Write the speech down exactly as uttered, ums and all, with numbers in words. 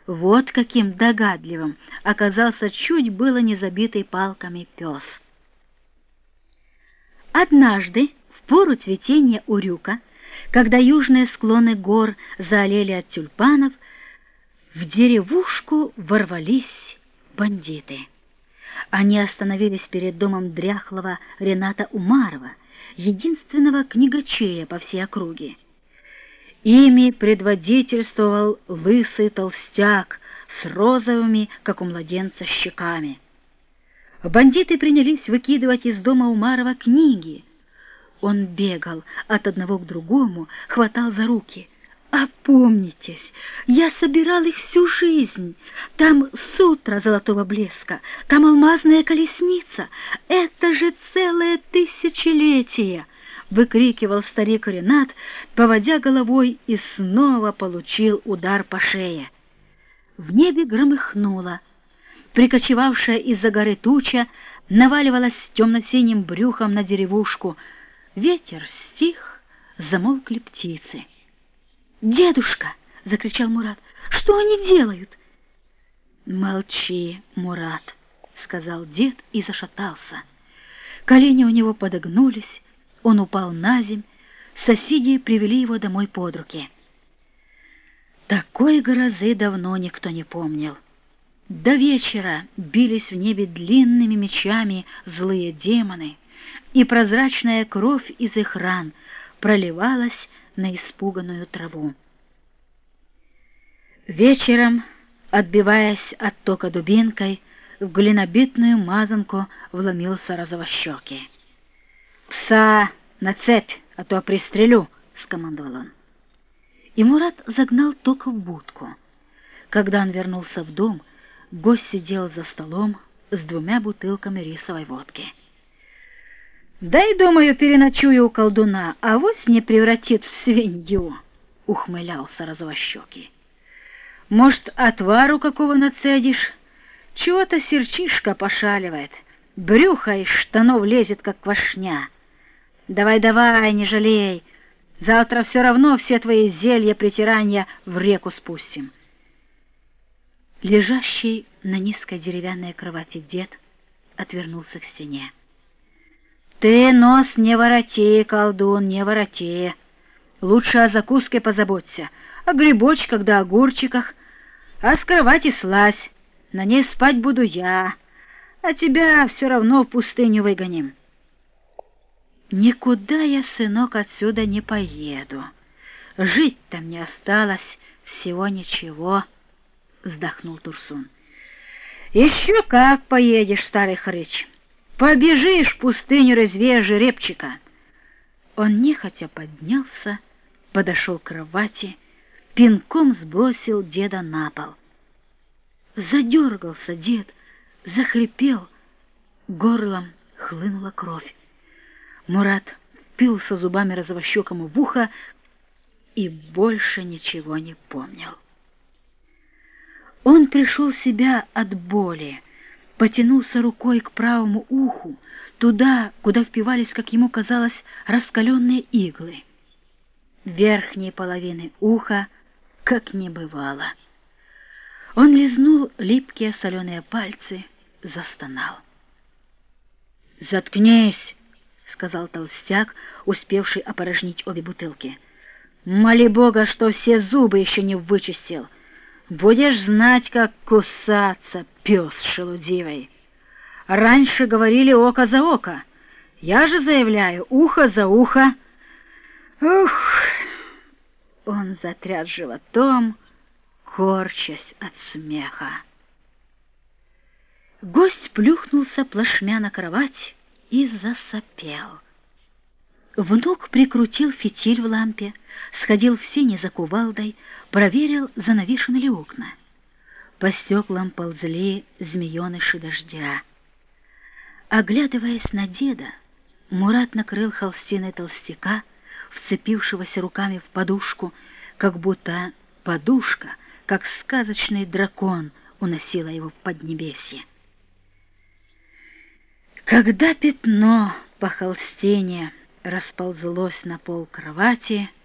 Вот каким догадливым оказался чуть было не забитый палками пес. Однажды, в пору цветения урюка, когда южные склоны гор заолели от тюльпанов, в деревушку ворвались бандиты. Они остановились перед домом дряхлого Рената Умарова, единственного книгачея по всей округе. Ими предводительствовал лысый толстяк с розовыми, как у младенца, щеками. Бандиты принялись выкидывать из дома Умарова книги. Он бегал от одного к другому, хватал за руки. «Опомнитесь, я собирал их всю жизнь. Там сутра золотого блеска, там алмазная колесница. Это же целое тысячелетие!» — выкрикивал старик Ренат, поводя головой, и снова получил удар по шее. В небе громыхнуло. Прикочевавшая из-за горы туча наваливалась темно-синим брюхом на деревушку. Ветер стих, замолкли птицы. «Дедушка!» — закричал Мурат. «Что они делают?» «Молчи, Мурат!» — сказал дед и зашатался. Колени у него подогнулись, он упал на земь, соседи привели его домой под руки. Такой грозы давно никто не помнил. До вечера бились в небе длинными мечами злые демоны, и прозрачная кровь из их ран проливалась на испуганную траву. Вечером, отбиваясь от тока дубинкой, в глинобитную мазанку вломился розовощекий. «Пса на цепь, а то пристрелю!» — скомандовал он. И Мурат загнал ток в будку. Когда он вернулся в дом, гость сидел за столом с двумя бутылками рисовой водки. «Дай, думаю, переночую у колдуна, а авось не превратит в свинью», — ухмылялся розовощекий. «Может, отвару какого нацедишь? Чего-то серчишка пошаливает, брюхо из штанов лезет, как квашня. Давай-давай, не жалей, завтра все равно все твои зелья-притирания в реку спустим». Лежащий на низкой деревянной кровати дед отвернулся к стене. «Ты нос не вороти, колдун, не вороти. Лучше о закуске позаботься, о грибочках да огурчиках, а с кровати слазь, на ней спать буду я, а тебя все равно в пустыню выгоним». «Никуда я, сынок, отсюда не поеду. Жить-то мне осталось всего ничего», — вздохнул Турсун. «Еще как поедешь, старый хрыч. Побежишь в пустыню резвее жеребчика». Он нехотя поднялся, подошел к кровати, пинком сбросил деда на пол. Задергался дед, захрипел, горлом хлынула кровь. Мурат впился зубами розовощекому в ухо и больше ничего не помнил. Он пришел в себя от боли, потянулся рукой к правому уху, туда, куда впивались, как ему казалось, раскаленные иглы. Верхней половины уха как не бывало. Он лизнул липкие соленые пальцы, застонал. «Заткнись!» — сказал толстяк, успевший опорожнить обе бутылки. «Моли Бога, что все зубы еще не вычистил. Будешь знать, как кусаться, пес шелудивый. Раньше говорили око за око. Я же заявляю ухо за ухо». Ух! Он затряс животом, корчась от смеха. Гость плюхнулся плашмя на кровать и засопел. Внук прикрутил фитиль в лампе, сходил в сени за кувалдой, проверил, занавешены ли окна. По стеклам ползли змееныши дождя. Оглядываясь на деда, Мурат накрыл холстиной толстяка, вцепившегося руками в подушку, как будто подушка, как сказочный дракон, уносила его в поднебесье. Когда пятно по холстине расползлось на пол кровати,